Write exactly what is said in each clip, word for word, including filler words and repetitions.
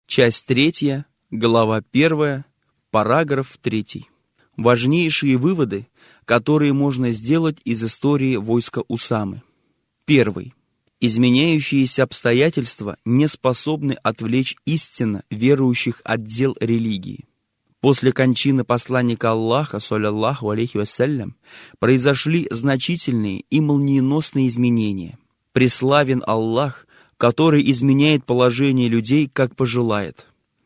Часть третья, глава первая, параграф третий. Важнейшие выводы, которые можно сделать из истории войска Усамы. Первый. Изменяющиеся обстоятельства не способны отвлечь истинно верующих от дел религии. После кончины посланника Аллаха, саллаллаху алейхи вассалям, произошли значительные и молниеносные изменения. Преславен Аллах, который изменяет положение людей, как пожелает.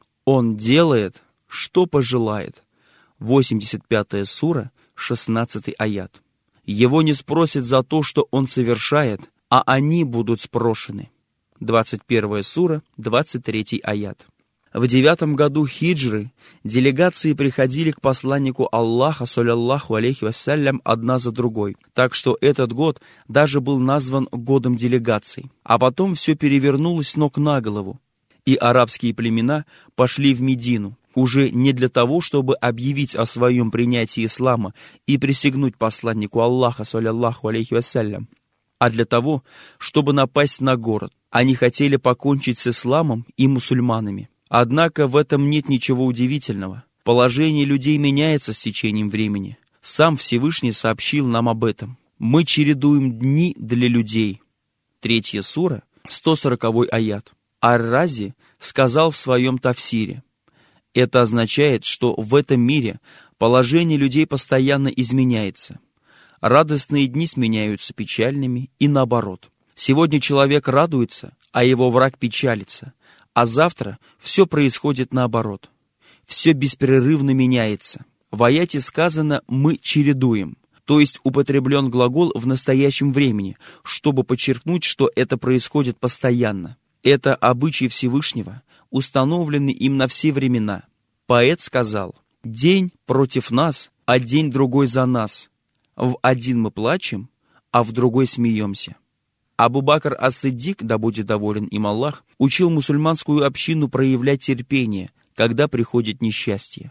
Он делает, что пожелает. восемьдесят пятая сура, шестнадцатый аят. Его не спросят за то, что он совершает, а они будут спрошены. двадцать первая сура, двадцать третий аят. В девятом году хиджры делегации приходили к посланнику Аллаха, саллаллаху алейхи вассалям, одна за другой, так что этот год даже был назван годом делегаций. А потом все перевернулось с ног на голову, и арабские племена пошли в Медину, уже не для того, чтобы объявить о своем принятии ислама и присягнуть посланнику Аллаха, саллаллаху алейхи вассалям, а для того, чтобы напасть на город. Они хотели покончить с исламом и мусульманами. Однако в этом нет ничего удивительного. Положение людей меняется с течением времени. Сам Всевышний сообщил нам об этом. Мы чередуем дни для людей. Третья сура, сто сороковой аят. Ар-Рази сказал в своем тафсире: это означает, что в этом мире положение людей постоянно изменяется. Радостные дни сменяются печальными и наоборот. Сегодня человек радуется, а его враг печалится. А завтра все происходит наоборот. Все беспрерывно меняется. В аяте сказано «мы чередуем», то есть употреблен глагол в настоящем времени, чтобы подчеркнуть, что это происходит постоянно. Это обычай Всевышнего, установленный им на все времена. Поэт сказал: «День против нас, а день другой за нас. В один мы плачем, а в другой смеемся». Абу-Бакр ас-Сиддик, да будет доволен им Аллах, учил мусульманскую общину проявлять терпение, когда приходит несчастье.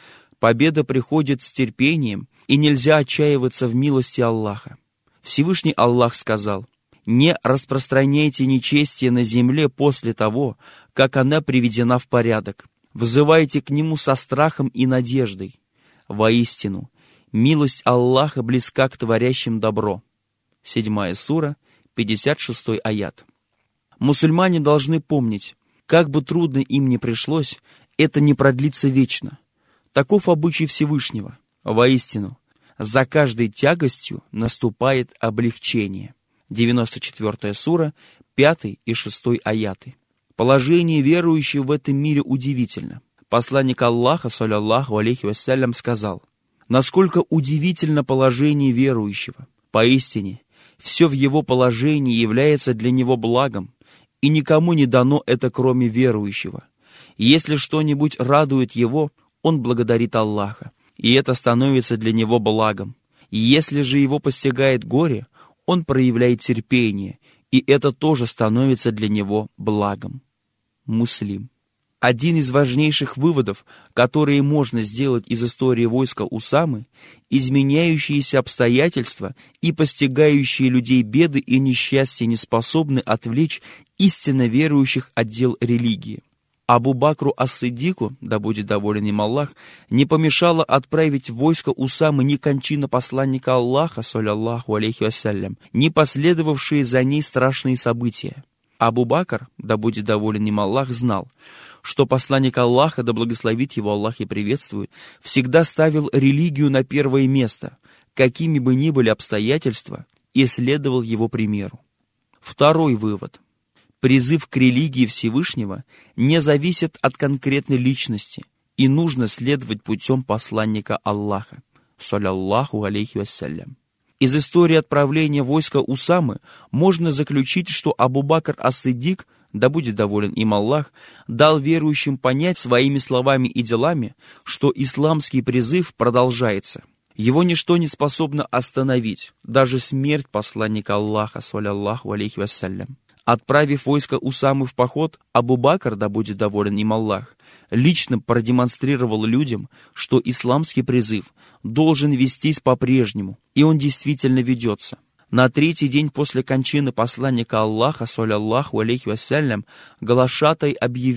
Победа приходит с терпением, и нельзя отчаиваться в милости Аллаха. Всевышний Аллах сказал: «Не распространяйте нечестие на земле после того, как она приведена в порядок. Взывайте к Нему со страхом и надеждой. Воистину, милость Аллаха близка к творящим добро». Седьмая сура, пятьдесят шестой аят. Мусульмане должны помнить, как бы трудно им ни пришлось, это не продлится вечно. Таков обычай Всевышнего. Воистину, за каждой тягостью наступает облегчение. девяносто четвёртая сура, пятый и шестой аяты. Положение верующих в этом мире удивительно. Посланник Аллаха, саллаллаху алейхи вассалям, сказал: насколько удивительно положение верующего. Поистине, все в его положении является для него благом, и никому не дано это, кроме верующего. Если что-нибудь радует его, он благодарит Аллаха, и это становится для него благом. И если же его постигает горе, он проявляет терпение, и это тоже становится для него благом. Муслим. Один из важнейших выводов, которые можно сделать из истории войска Усамы, изменяющиеся обстоятельства и постигающие людей беды и несчастья не способны отвлечь истинно верующих от дел религии. Абу-Бакру ас-Сиддику, да будет доволен им Аллах, не помешало отправить в войско Усамы ни кончина посланника Аллаха, саллаллаху алейхи вассалям, ни последовавшие за ней страшные события. Абу-Бакр, да будет доволен им Аллах, знал, что посланник Аллаха, да благословит его Аллах и приветствует, всегда ставил религию на первое место, какими бы ни были обстоятельства, и следовал его примеру. Второй вывод. Призыв к религии Всевышнего не зависит от конкретной личности, и нужно следовать путем посланника Аллаха, саллаллаху алейхи вассалям. Из истории отправления войска Усамы можно заключить, что Абу-Бакр ас-Сиддик, да будет доволен им Аллах, дал верующим понять своими словами и делами, что исламский призыв продолжается. Его ничто не способно остановить, даже смерть посланника Аллаха, саллаллаху алейхи вассалям. Отправив войско Усамы в поход, Абу-Бакр, да будет доволен им Аллах, лично продемонстрировал людям, что исламский призыв должен вестись по-прежнему, и он действительно ведется. На третий день после кончины посланника Аллаха, саллаллаху алейхи вассалям, глашатай объявил,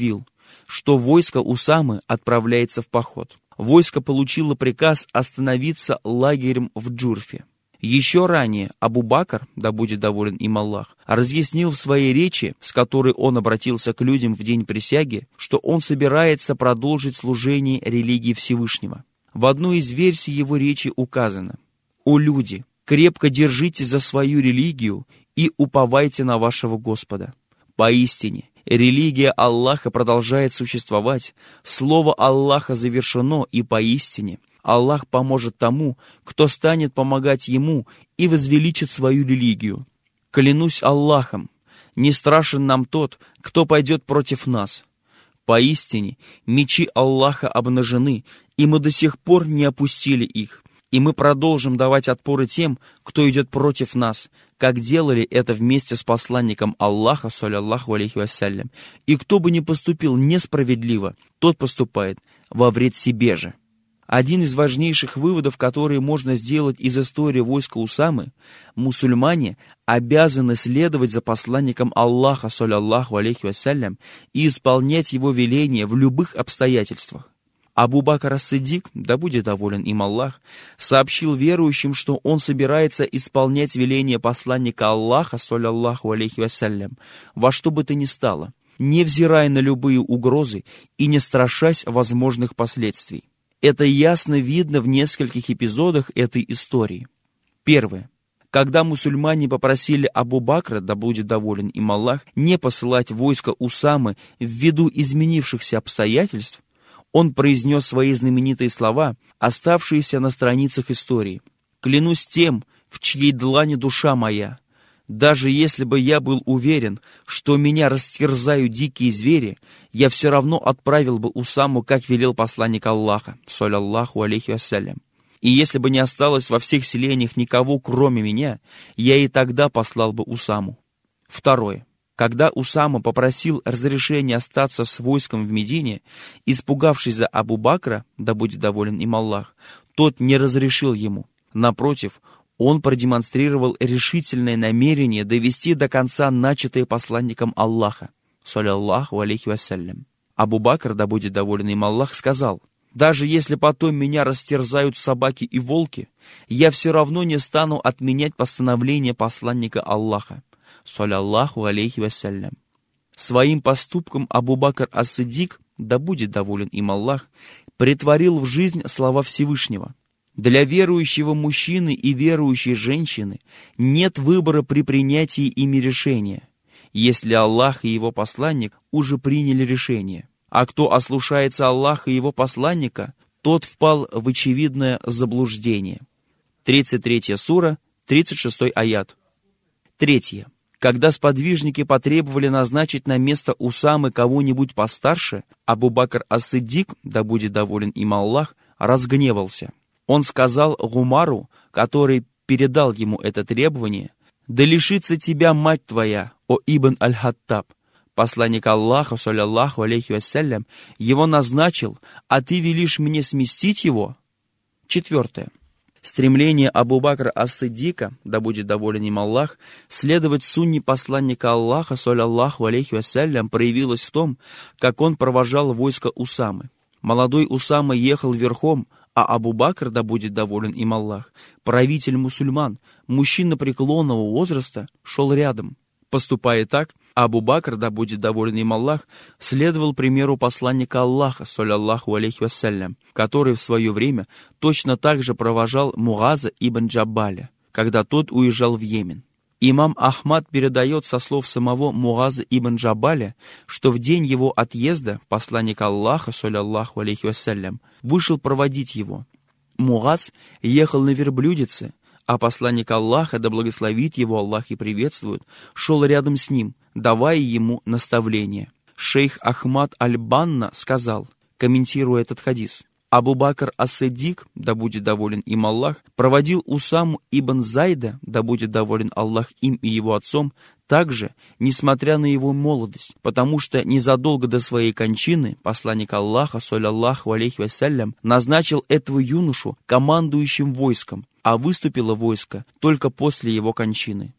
что войско Усамы отправляется в поход. Войско получило приказ остановиться лагерем в Джурфе. Еще ранее Абу-Бакр, да будет доволен им Аллах, разъяснил в своей речи, с которой он обратился к людям в день присяги, что он собирается продолжить служение религии Всевышнего. В одной из версий его речи указано: «О люди, крепко держитесь за свою религию и уповайте на вашего Господа. Поистине, религия Аллаха продолжает существовать, слово Аллаха завершено, и поистине Аллах поможет тому, кто станет помогать Ему и возвеличит свою религию. Клянусь Аллахом, не страшен нам тот, кто пойдет против нас. Поистине, мечи Аллаха обнажены, и мы до сих пор не опустили их, и мы продолжим давать отпоры тем, кто идет против нас, как делали это вместе с посланником Аллаха, саллаллаху алейхи вассалям. И кто бы ни поступил несправедливо, тот поступает во вред себе же». Один из важнейших выводов, которые можно сделать из истории войска Усамы: мусульмане обязаны следовать за посланником Аллаха, саллаллаху алейхи вассалям, и исполнять его веления в любых обстоятельствах. Абу-Бакр ас-Сиддик, да будет доволен им Аллах, сообщил верующим, что он собирается исполнять веления посланника Аллаха, саллаллаху алейхи вассалям, во что бы то ни стало, невзирая на любые угрозы и не страшась возможных последствий. Это ясно видно в нескольких эпизодах этой истории. Первое. Когда мусульмане попросили Абу-Бакра, да будет доволен им Аллах, не посылать войско Усамы ввиду изменившихся обстоятельств, он произнес свои знаменитые слова, оставшиеся на страницах истории: «Клянусь тем, в чьей длани душа моя, даже если бы я был уверен, что меня растерзают дикие звери, я все равно отправил бы Усаму, как велел посланник Аллаха, саллаллаху алейхи вассалям. И если бы не осталось во всех селениях никого, кроме меня, я и тогда послал бы Усаму». Второе. Когда Усама попросил разрешения остаться с войском в Медине, испугавшись за Абу-Бакра, да будет доволен им Аллах, тот не разрешил ему. Напротив, он продемонстрировал решительное намерение довести до конца начатое посланником Аллаха, саллаллаху алейхи вассалям. Абу-Бакр, да будет доволен им Аллах, сказал: «Даже если потом меня растерзают собаки и волки, я все равно не стану отменять постановление посланника Аллаха, саллаллаху алейхи вассалям». Своим поступком Абу-Бакр ас-Сиддик, да будет доволен им Аллах, претворил в жизнь слова Всевышнего: «Для верующего мужчины и верующей женщины нет выбора при принятии ими решения, если Аллах и Его посланник уже приняли решение. А кто ослушается Аллаха и Его посланника, тот впал в очевидное заблуждение». тридцать третья сура, тридцать шестой аят. Третье. Когда сподвижники потребовали назначить на место Усамы кого-нибудь постарше, Абу-Бакр ас-Сиддик, да будет доволен им Аллах, разгневался. Он сказал Гумару, который передал ему это требование: «Да лишится тебя мать твоя, о Ибн аль-Хаттаб! Посланник Аллаха, саллаллаху алейхи вассалям, его назначил, а ты велишь мне сместить его?» Четвертое. Стремление Абу-Бакра ас-Сиддика, да будет доволен им Аллах, следовать сунне посланника Аллаха, саллаллаху алейхи вассалям, проявилось в том, как он провожал войско Усамы. Молодой Усама ехал верхом, а Абу-Бакр, да будет доволен им Аллах, правитель мусульман, мужчина преклонного возраста, шел рядом. Поступая так, Абу-Бакр, да будет доволен им Аллах, следовал примеру посланника Аллаха, саллаллаху алейхи вассалям, который в свое время точно так же провожал Муаза ибн Джаббаля, когда тот уезжал в Йемен. Имам Ахмад передает со слов самого Муаза ибн Джабаля, что в день его отъезда посланник Аллаха, саллаллаху алейхи вассалям, вышел проводить его. Муаз ехал на верблюдице, а посланник Аллаха, да благословит его Аллах и приветствует, шел рядом с ним, давая ему наставления. Шейх Ахмад аль-Банна сказал, комментируя этот хадис: Абу-Бакр ас-Сиддик, да будет доволен им Аллах, проводил Усаму ибн Зайда, да будет доволен Аллах им и его отцом, также, несмотря на его молодость, потому что незадолго до своей кончины посланник Аллаха, саллаллаху алейхи вассалям, назначил этого юношу командующим войском, а выступило войско только после его кончины.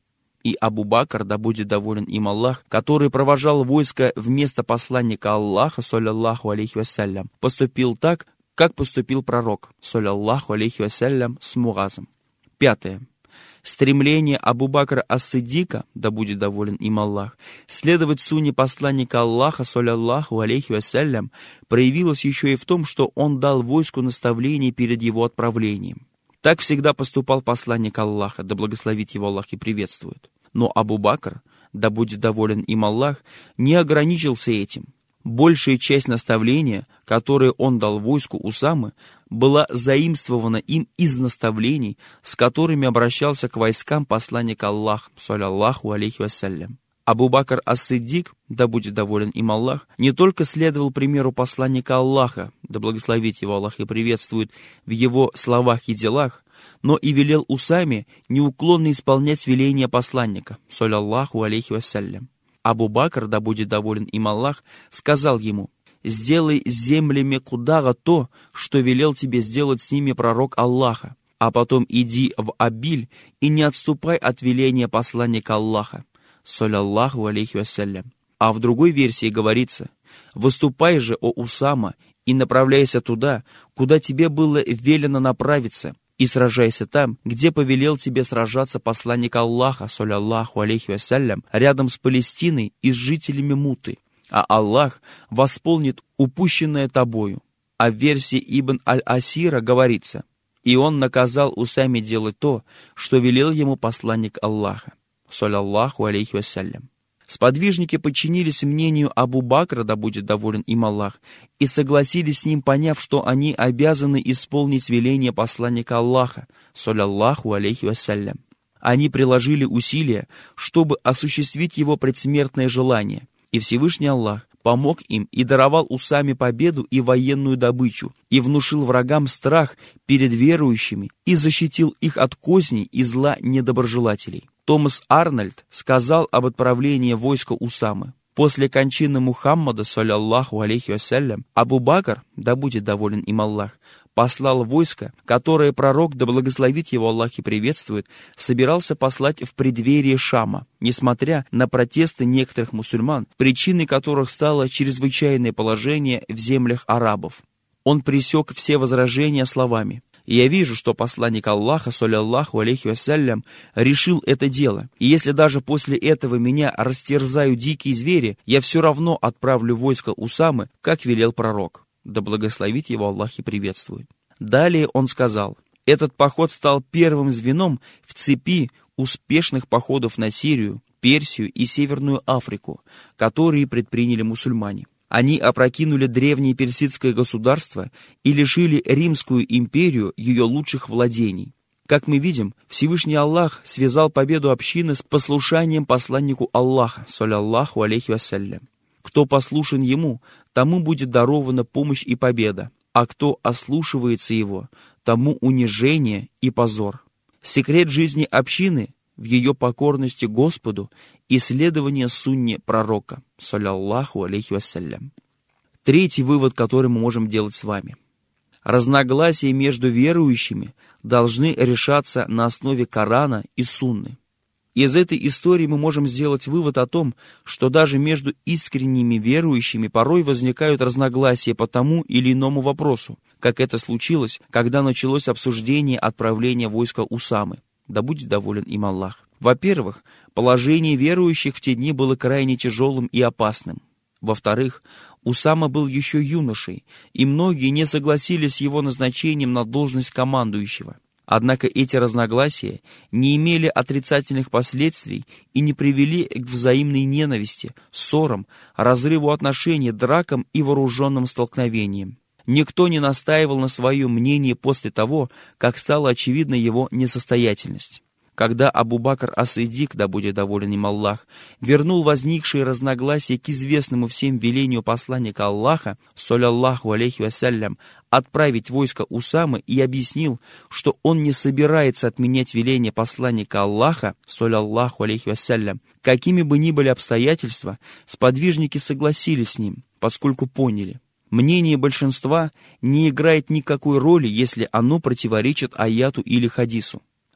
И Абу-Бакр, да будет доволен им Аллах, который провожал войско вместо посланника Аллаха, саллаллаху алейхи вассалям, поступил так, как поступил пророк, саллаллаху алейхи вассалям, с Муазом. Пятое. Стремление Абу-Бакра ас-Сиддика, да будет доволен им Аллах, следовать сунне посланника Аллаха, саллаллаху алейхи вассалям, проявилось еще и в том, что он дал войску наставление перед его отправлением. Так всегда поступал посланник Аллаха, да благословит его Аллах и приветствует. Но Абу-Бакр, да будет доволен им Аллах, не ограничился этим. Большая часть наставления, которое он дал войску Усамы, была заимствована им из наставлений, с которыми обращался к войскам посланник Аллаха, саллаллаху алейхи вассалям. Абу-Бакр ас-Сиддик, да будет доволен им Аллах, не только следовал примеру посланника Аллаха, да благословит его Аллах и приветствует, в его словах и делах, но и велел Усаме неуклонно исполнять веления посланника, саллаллаху алейхи вассалям. Абу-Бакр, да будет доволен им Аллах, сказал ему: «Сделай с землями Кудага то, что велел тебе сделать с ними пророк Аллаха, а потом иди в Абиль и не отступай от веления посланника Аллаха, саллаллаху алейхи вассалям». А в другой версии говорится: «Выступай же, о Усама, и направляйся туда, куда тебе было велено направиться, и сражайся там, где повелел тебе сражаться посланник Аллаха, саллаллаху алейхи вассалям, рядом с Палестиной и с жителями Муты, а Аллах восполнит упущенное тобою». А в версии Ибн аль-Асира говорится: «И он наказал Усаме делать то, что велел ему посланник Аллаха, саллаллаху алейхи вассалям». Сподвижники подчинились мнению Абу-Бакра, да будет доволен им Аллах, и согласились с ним, поняв, что они обязаны исполнить веление посланника Аллаха, саллаллаху алейхи вассалям. Они приложили усилия, чтобы осуществить его предсмертное желание, и Всевышний Аллах помог им и даровал Усаме победу и военную добычу, и внушил врагам страх перед верующими, и защитил их от козней и зла недоброжелателей. Томас Арнольд сказал об отправлении войска Усамы: «После кончины Мухаммада, саллаллаху алейхи вассалям, Абу-Бакр, да будет доволен им Аллах, послал войско, которое пророк, да благословит его Аллах и приветствует, собирался послать в преддверии Шама, несмотря на протесты некоторых мусульман, причиной которых стало чрезвычайное положение в землях арабов. Он пресек все возражения словами: «И я вижу, что посланник Аллаха, саллаллаху алейхи вассалям, решил это дело, и если даже после этого меня растерзают дикие звери, я все равно отправлю войско Усамы, как велел пророк, да благословит его Аллах и приветствует». Далее он сказал: «Этот поход стал первым звеном в цепи успешных походов на Сирию, Персию и Северную Африку, которые предприняли мусульмане. Они опрокинули древнее персидское государство и лишили Римскую империю ее лучших владений. Как мы видим, Всевышний Аллах связал победу общины с послушанием посланнику Аллаха, саллаллаху алейхи вассалям. Кто послушен ему, тому будет дарована помощь и победа, а кто ослушивается его, тому унижение и позор. Секрет жизни общины в ее покорности Господу и следование сунне пророка, саллаллаху алейхи вассалям». Третий вывод, который мы можем делать с вами. Разногласия между верующими должны решаться на основе Корана и Сунны. Из этой истории мы можем сделать вывод о том, что даже между искренними верующими порой возникают разногласия по тому или иному вопросу, как это случилось, когда началось обсуждение отправления войска Усамы, да будет доволен им Аллах. Во-первых, положение верующих в те дни было крайне тяжелым и опасным. Во-вторых, Усама был еще юношей, и многие не согласились с его назначением на должность командующего. Однако эти разногласия не имели отрицательных последствий и не привели к взаимной ненависти, ссорам, разрыву отношений, дракам и вооруженным столкновениям. Никто не настаивал на своем мнении после того, как стала очевидна его несостоятельность. Когда Абу-Бакр ас-Сиддик, да будет доволен им Аллах, вернул возникшие разногласия к известному всем велению посланника Аллаха, саллаллаху алейхи вассалям, отправить войско Усамы и объяснил, что он не собирается отменять веление посланника Аллаха, саллаллаху алейхи вассалям, какими бы ни были обстоятельства, сподвижники согласились с ним, поскольку поняли: мнение большинства не играет никакой роли, если оно противоречит аяту или хадису.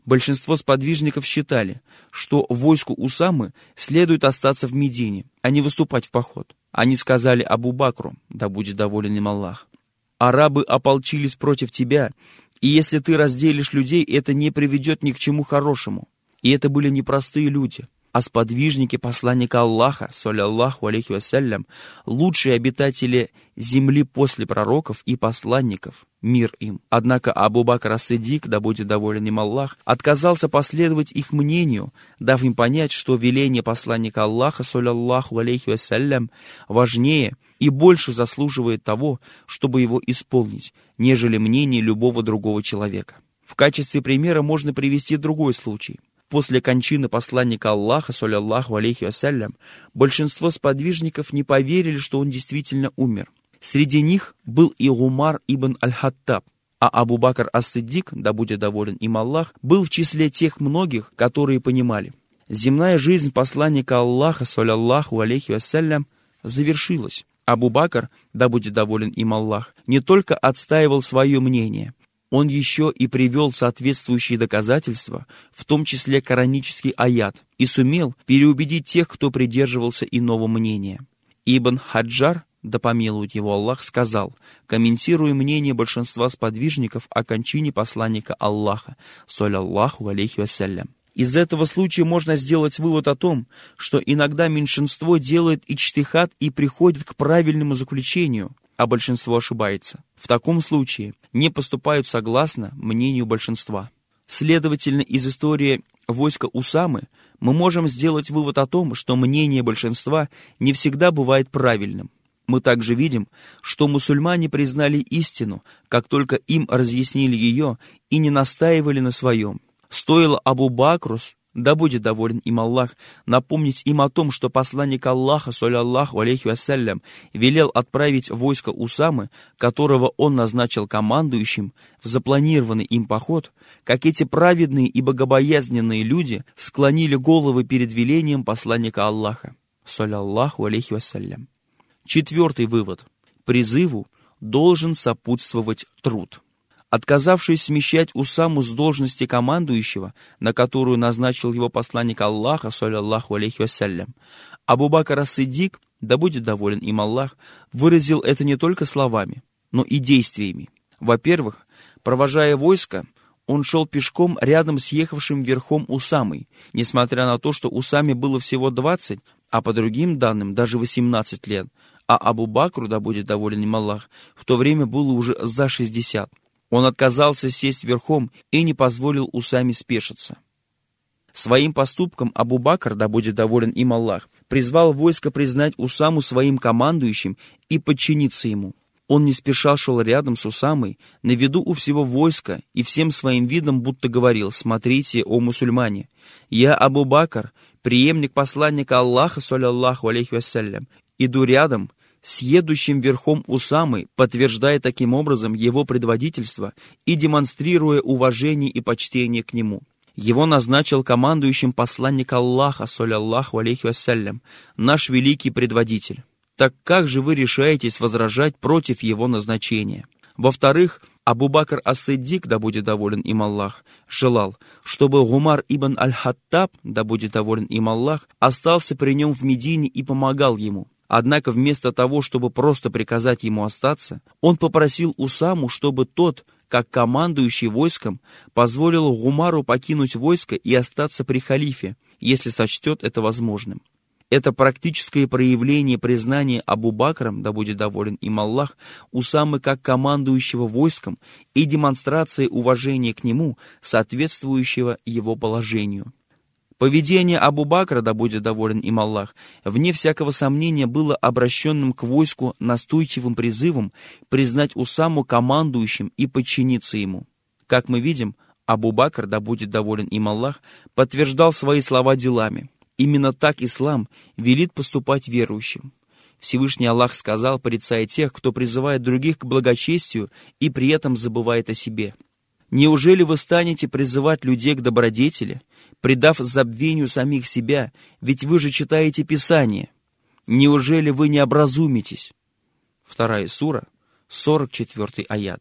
Большинство сподвижников считали, что войску Усамы следует остаться в Медине, а не выступать в поход. Они сказали Абу Бакру, да будет доволен им Аллах: «Арабы ополчились против тебя, и если ты разделишь людей, это не приведет ни к чему хорошему». И это были непростые люди, а сподвижники посланника Аллаха, саллаллаху алейхи вассалям, лучшие обитатели земли после пророков и посланников, мир им. Однако Абу Бакр ас-Сиддик, да будет доволен им Аллах, отказался последовать их мнению, дав им понять, что веление посланника Аллаха, саллаллаху алейхи вассалям, важнее и больше заслуживает того, чтобы его исполнить, нежели мнение любого другого человека. В качестве примера можно привести другой случай. После кончины посланника Аллаха, саллаллаху алейхи вассалям, большинство сподвижников не поверили, что он действительно умер. Среди них был и Умар ибн аль-Хаттаб, а Абу Бакр ас-Сиддик, да будет доволен им Аллах, был в числе тех многих, которые понимали: земная жизнь посланника Аллаха, саллаллаху алейхи вассалям, завершилась. Абу Бакр, да будет доволен им Аллах, не только отстаивал свое мнение, он еще и привел соответствующие доказательства, в том числе коранический аят, и сумел переубедить тех, кто придерживался иного мнения. Ибн Хаджар, да помилует его Аллах, сказал, комментируя мнение большинства сподвижников о кончине посланника Аллаха, саллаллаху алейхи вассалям: из этого случая можно сделать вывод о том, что иногда меньшинство делает иджтихад и приходит к правильному заключению, а большинство ошибается. В таком случае не поступают согласно мнению большинства. Следовательно, из истории войска Усамы мы можем сделать вывод о том, что мнение большинства не всегда бывает правильным. Мы также видим, что мусульмане признали истину, как только им разъяснили ее, и не настаивали на своем. Стоило Абу Бакру, да будет доволен им Аллах, напомнить им о том, что посланник Аллаха, саллаллаху алейхи вассалям, велел отправить войско Усамы, которого он назначил командующим, в запланированный им поход, как эти праведные и богобоязненные люди склонили головы перед велением посланника Аллаха, саллаллаху алейхи вассалям. Четвертый вывод. Призыву должен сопутствовать труд. Отказавшись смещать Усаму с должности командующего, на которую назначил его посланник Аллаха, саллаллаху алейхи вассалям, Абу Бакр ас-Сиддик, да будет доволен им Аллах, выразил это не только словами, но и действиями. Во-первых, провожая войско, он шел пешком рядом с ехавшим верхом Усамой, несмотря на то, что Усаме было всего двадцать, а по другим данным даже восемнадцать лет, а Абу Бакру, да будет доволен им Аллах, в то время было уже за шестьдесят. Он отказался сесть верхом и не позволил Усаме спешиться. Своим поступком Абу Бакр, да будет доволен им Аллах, призвал войско признать Усаму своим командующим и подчиниться ему. Он не спеша шел рядом с Усамой, на виду у всего войска, и всем своим видом будто говорил: «Смотрите, о мусульмане, я Абу Бакр, преемник посланника Аллаха, саллаллаху алейхи вассалям, иду рядом с едущим верхом Усамы, подтверждая таким образом его предводительство и демонстрируя уважение и почтение к нему. Его назначил командующим посланник Аллаха, саллаллаху алейхи вассалям, наш великий предводитель. Так как же вы решаетесь возражать против его назначения?» Во-вторых, Абу Бакр ас-Сиддик, да будет доволен им Аллах, желал, чтобы Умар ибн аль-Хаттаб, да будет доволен им Аллах, остался при нем в Медине и помогал ему. Однако вместо того, чтобы просто приказать ему остаться, он попросил Усаму, чтобы тот, как командующий войском, позволил Умару покинуть войско и остаться при халифе, если сочтет это возможным. Это практическое проявление признания Абу Бакром, да будет доволен им Аллах, Усамы как командующего войском и демонстрация уважения к нему, соответствующего его положению. Поведение Абу Бакра, да будет доволен им Аллах, вне всякого сомнения было обращенным к войску настойчивым призывом признать Усаму командующим и подчиниться ему. Как мы видим, Абу Бакр, да будет доволен им Аллах, подтверждал свои слова делами. Именно так ислам велит поступать верующим. Всевышний Аллах сказал, порицая тех, кто призывает других к благочестию и при этом забывает о себе: «Неужели вы станете призывать людей к добродетели, предав забвению самих себя, ведь вы же читаете Писание? Неужели вы не образумитесь?» Вторая сура, сорок четвёртый аят.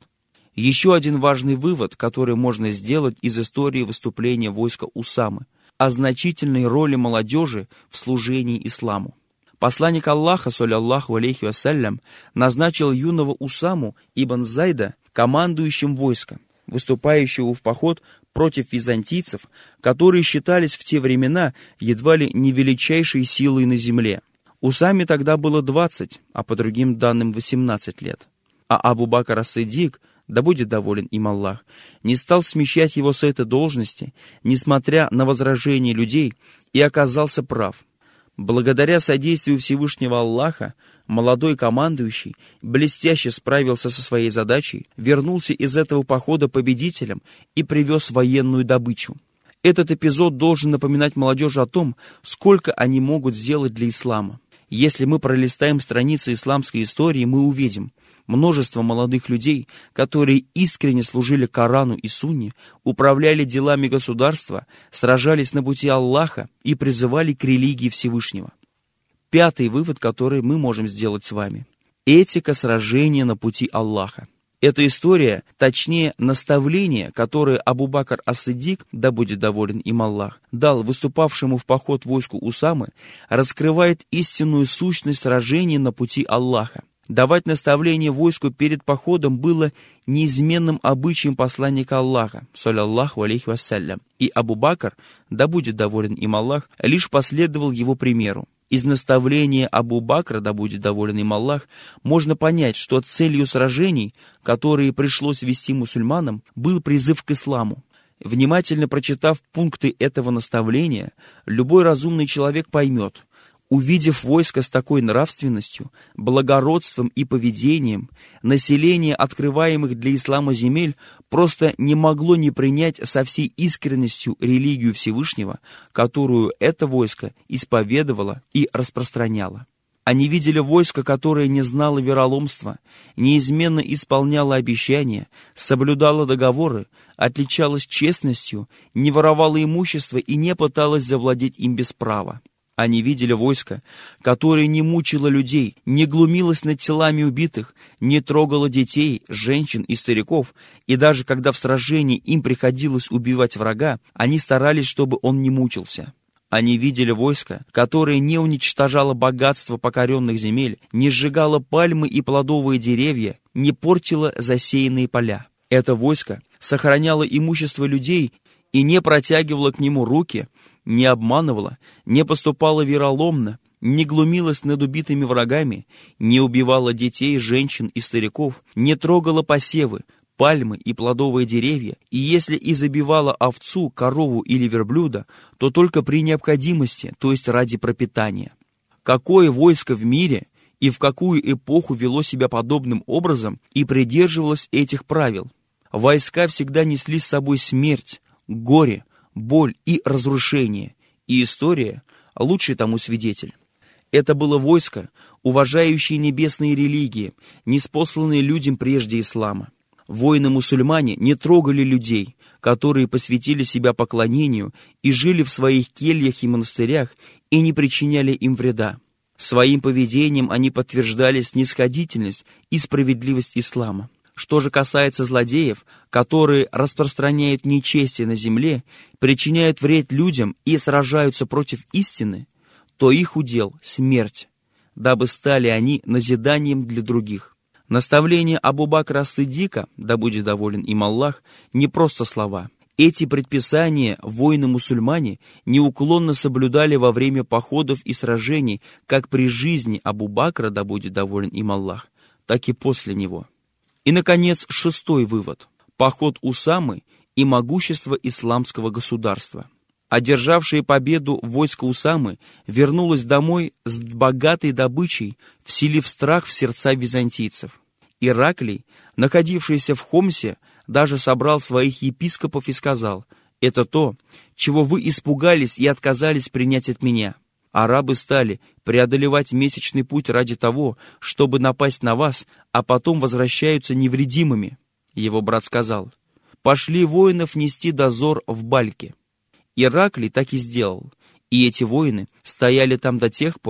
Еще один важный вывод, который можно сделать из истории выступления войска Усамы, о значительной роли молодежи в служении исламу. Посланник Аллаха, саллаллаху алейхи вассалям, назначил юного Усаму ибн Зайда командующим войска, выступающего в поход против византийцев, которые считались в те времена едва ли не величайшей силой на земле. Усаме тогда было двадцать, а по другим данным восемнадцать лет. А Абу Бакр ас-Сиддик, да будет доволен им Аллах, не стал смещать его с этой должности, несмотря на возражения людей, и оказался прав. Благодаря содействию Всевышнего Аллаха, молодой командующий блестяще справился со своей задачей, вернулся из этого похода победителем и привез военную добычу. Этот эпизод должен напоминать молодежи о том, сколько они могут сделать для ислама. Если мы пролистаем страницы исламской истории, мы увидим множество молодых людей, которые искренне служили Корану и Сунне, управляли делами государства, сражались на пути Аллаха и призывали к религии Всевышнего. Пятый вывод, который мы можем сделать с вами. Этика сражения на пути Аллаха. Эта история, точнее наставление, которое Абу Бакр ас-Сиддик, да будет доволен им Аллах, дал выступавшему в поход войску Усамы, раскрывает истинную сущность сражения на пути Аллаха. Давать наставление войску перед походом было неизменным обычаем посланника Аллаха, саллаллаху алейхи вассалям, и Абу Бакр, да будет доволен им Аллах, лишь последовал его примеру. Из наставления Абу Бакра, да будет доволен им Аллах, можно понять, что целью сражений, которые пришлось вести мусульманам, был призыв к исламу. Внимательно прочитав пункты этого наставления, любой разумный человек поймет: увидев войско с такой нравственностью, благородством и поведением, население открываемых для ислама земель просто не могло не принять со всей искренностью религию Всевышнего, которую это войско исповедовало и распространяло. Они видели войско, которое не знало вероломства, неизменно исполняло обещания, соблюдало договоры, отличалось честностью, не воровало имущество и не пыталось завладеть им без права. Они видели войско, которое не мучило людей, не глумилось над телами убитых, не трогало детей, женщин и стариков, и даже когда в сражении им приходилось убивать врага, они старались, чтобы он не мучился. Они видели войско, которое не уничтожало богатство покоренных земель, не сжигало пальмы и плодовые деревья, не портило засеянные поля. Это войско сохраняло имущество людей и не протягивало к нему руки, не обманывала, не поступала вероломно, не глумилась над убитыми врагами, не убивала детей, женщин и стариков, не трогала посевы, пальмы и плодовые деревья, и если и забивала овцу, корову или верблюда, то только при необходимости, то есть ради пропитания. Какое войско в мире и в какую эпоху вело себя подобным образом и придерживалось этих правил? Войска всегда несли с собой смерть, горе, боль и разрушение, и история — лучший тому свидетель. Это было войско, уважающее небесные религии, ниспосланные людям прежде ислама. Воины-мусульмане не трогали людей, которые посвятили себя поклонению и жили в своих кельях и монастырях и не причиняли им вреда. Своим поведением они подтверждали снисходительность и справедливость ислама. Что же касается злодеев, которые распространяют нечестие на земле, причиняют вред людям и сражаются против истины, то их удел — смерть, дабы стали они назиданием для других. Наставление Абу Бакра ас-Сиддика, да будет доволен им Аллах, не просто слова. Эти предписания воины-мусульмане неуклонно соблюдали во время походов и сражений как при жизни Абу Бакра, да будет доволен им Аллах, так и после него. И, наконец, шестой вывод. Поход Усамы и могущество исламского государства. Одержавшее победу войско Усамы вернулось домой с богатой добычей, вселив страх в сердца византийцев. Ираклий, находившийся в Хомсе, даже собрал своих епископов и сказал: «Это то, чего вы испугались и отказались принять от меня». Арабы стали преодолевать месячный путь ради того, чтобы напасть на вас, а потом возвращаются невредимыми. Его брат сказал: «Пошли воинов нести дозор в Бальке». Ираклий так и сделал, и эти воины стояли там до тех пор,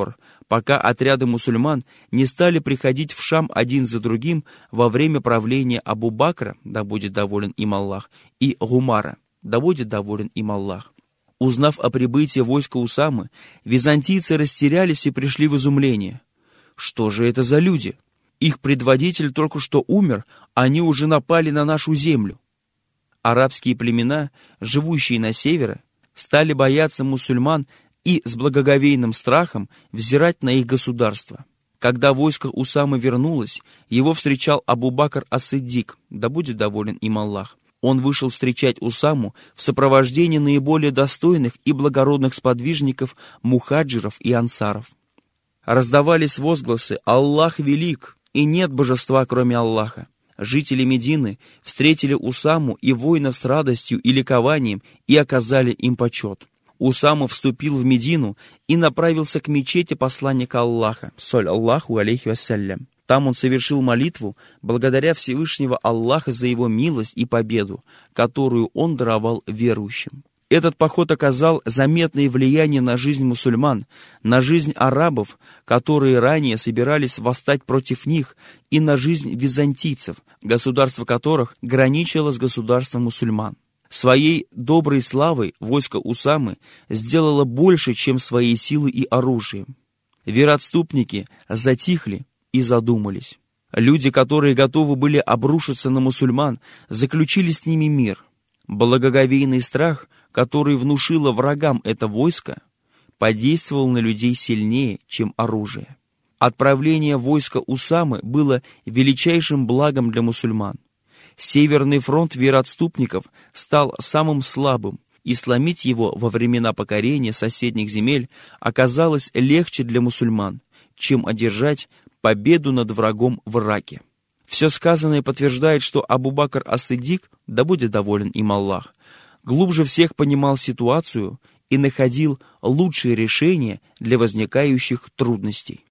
пока отряды мусульман не стали приходить в Шам один за другим во время правления Абу-Бакра, да будет доволен им Аллах, и Гумара, да будет доволен им Аллах. Узнав о прибытии войска Усамы, византийцы растерялись и пришли в изумление. Что же это за люди? Их предводитель только что умер, а они уже напали на нашу землю. Арабские племена, живущие на севере, стали бояться мусульман и с благоговейным страхом взирать на их государство. Когда войско Усамы вернулось, его встречал Абу-Бакр ас-Сиддик, да будет доволен им Аллах. Он вышел встречать Усаму в сопровождении наиболее достойных и благородных сподвижников мухаджиров и ансаров. Раздавались возгласы «Аллах велик, и нет божества, кроме Аллаха». Жители Медины встретили Усаму и воинов с радостью и ликованием и оказали им почет. Усама вступил в Медину и направился к мечети посланника Аллаха, саллаллаху алейхи вассалям. Там он совершил молитву, благодаря Всевышнего Аллаха за его милость и победу, которую он даровал верующим. Этот поход оказал заметное влияние на жизнь мусульман, на жизнь арабов, которые ранее собирались восстать против них, и на жизнь византийцев, государство которых граничило с государством мусульман. Своей доброй славой войско Усамы сделало больше, чем своей силой и оружием. Вероотступники затихли и задумались. Люди, которые готовы были обрушиться на мусульман, заключили с ними мир. Благоговейный страх, который внушило врагам это войско, подействовал на людей сильнее, чем оружие. Отправление войска Усамы было величайшим благом для мусульман. Северный фронт вероотступников стал самым слабым, и сломить его во времена покорения соседних земель оказалось легче для мусульман, чем одержать победу над врагом в Ираке. Все сказанное подтверждает, что Абу-Бакр ас-Сиддик, да будет доволен им Аллах, глубже всех понимал ситуацию и находил лучшие решения для возникающих трудностей.